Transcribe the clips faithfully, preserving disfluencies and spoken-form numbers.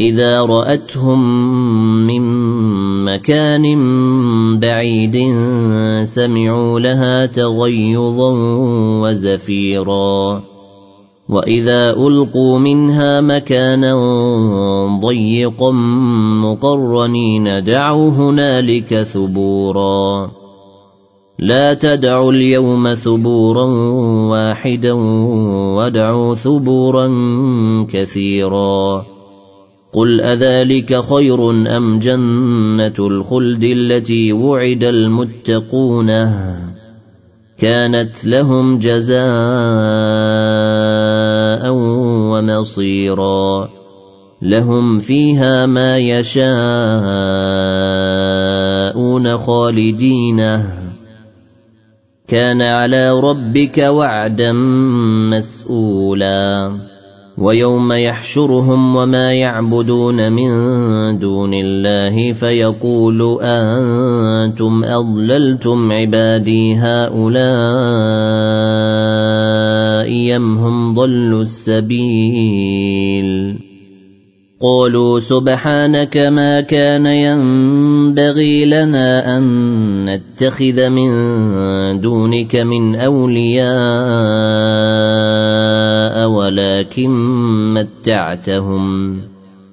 إذا رأتهم من مكان بعيد سمعوا لها تغيظا وزفيرا وإذا ألقوا منها مكانا ضيقا مقرنين دعوا هنالك ثبورا لا تدعوا اليوم ثبورا واحدا وادعوا ثبورا كثيرا قل أذلك خير أم جنة الخلد التي وعد المتقون كانت لهم جزاء ومصيرا لهم فيها ما يشاءون خالدين كان على ربك وعدا مسؤولا ويوم يحشرهم وما يعبدون من دون الله فيقول أنتم أضللتم عبادي هؤلاء أم هم ضلوا السبيل قالوا سبحانك ما كان ينبغي لنا أن نتخذ من دونك من أولياء ولكن متعتهم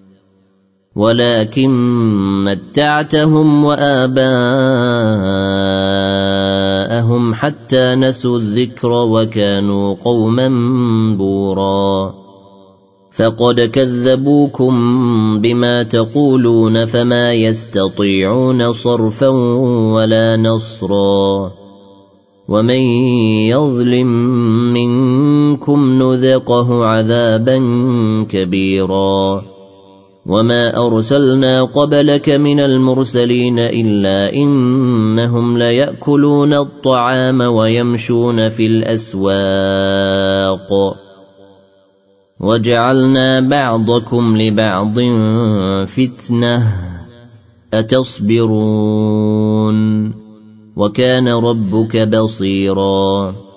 ولكن متعتهم وآباءهم حتى نسوا الذكر وكانوا قوما بورا فقد كذبوكم بما تقولون فما يستطيعون صرفا ولا نصرا ومن يظلم منكم نذقه عذابا كبيرا وما أرسلنا قبلك من المرسلين إلا إنهم ليأكلون الطعام ويمشون في الأسواق وجعلنا بعضكم لبعض فتنة أتصبرون وكان ربك بصيرا